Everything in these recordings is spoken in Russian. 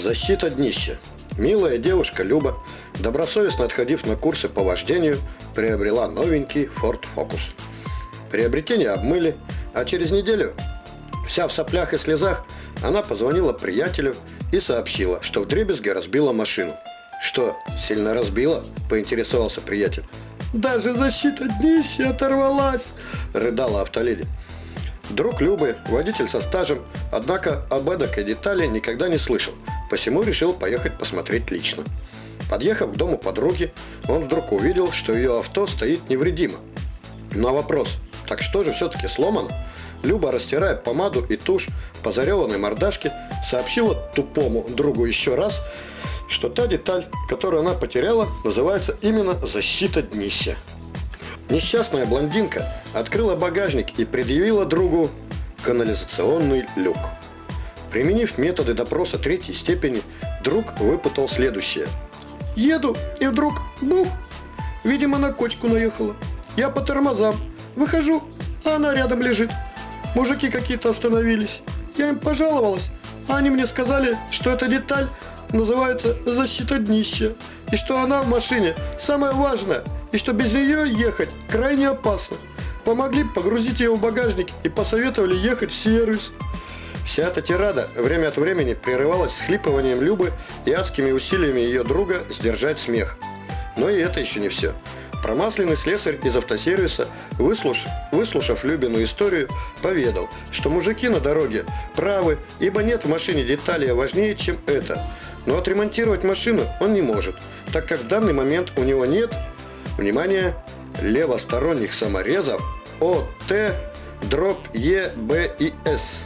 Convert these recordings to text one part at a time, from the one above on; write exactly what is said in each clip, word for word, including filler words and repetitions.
Защита днища. Милая девушка Люба, добросовестно отходив на курсы по вождению, приобрела новенький Ford Focus. Приобретение обмыли, а через неделю, вся в соплях и слезах, она позвонила приятелю и сообщила, что вдребезги разбила машину. «Что, сильно разбила?» – поинтересовался приятель. «Даже защита днища оторвалась!» – рыдала автоледи. Друг Любы, водитель со стажем, однако об эдакой детали никогда не слышал, посему решил поехать посмотреть лично. Подъехав к дому подруги, он вдруг увидел, что ее авто стоит невредимо. На вопрос «Так что же все-таки сломано?», Люба, растирая помаду и тушь по зареванной мордашке, сообщила тупому другу еще раз, что та деталь, которую она потеряла, называется именно «защита днища». Несчастная блондинка открыла багажник и предъявила другу канализационный люк. Применив методы допроса третьей степени, друг выпытал следующее. «Еду, и вдруг бух! Видимо, на кочку наехала. Я по тормозам. Выхожу, а она рядом лежит. Мужики какие-то остановились. Я им пожаловалась, а они мне сказали, что эта деталь называется «защита днища», и что она в машине самое важное, и что без нее ехать крайне опасно. Помогли погрузить ее в багажник и посоветовали ехать в сервис». Вся эта тирада время от времени прерывалась схлипыванием Любы и адскими усилиями ее друга сдержать смех. Но и это еще не все. Промасленный слесарь из автосервиса, выслушав, выслушав Любину историю, поведал, что мужики на дороге правы, ибо нет в машине деталей важнее, чем это. Но отремонтировать машину он не может, так как в данный момент у него нет, внимание, левосторонних саморезов О Т дробь Е Б и С.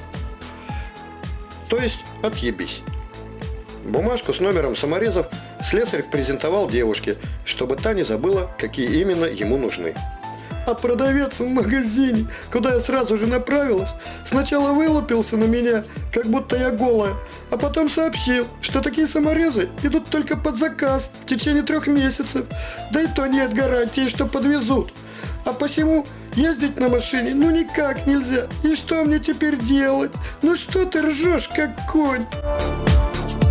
То есть отъебись. Бумажку с номером саморезов слесарь презентовал девушке, чтобы та не забыла, какие именно ему нужны. А продавец в магазине, куда я сразу же направилась, сначала вылупился на меня, как будто я голая, а потом сообщил, что такие саморезы идут только под заказ в течение трех месяцев, да и то нет гарантии, что подвезут. А посему ездить на машине ну никак нельзя. И что мне теперь делать? Ну что ты ржешь, как конь?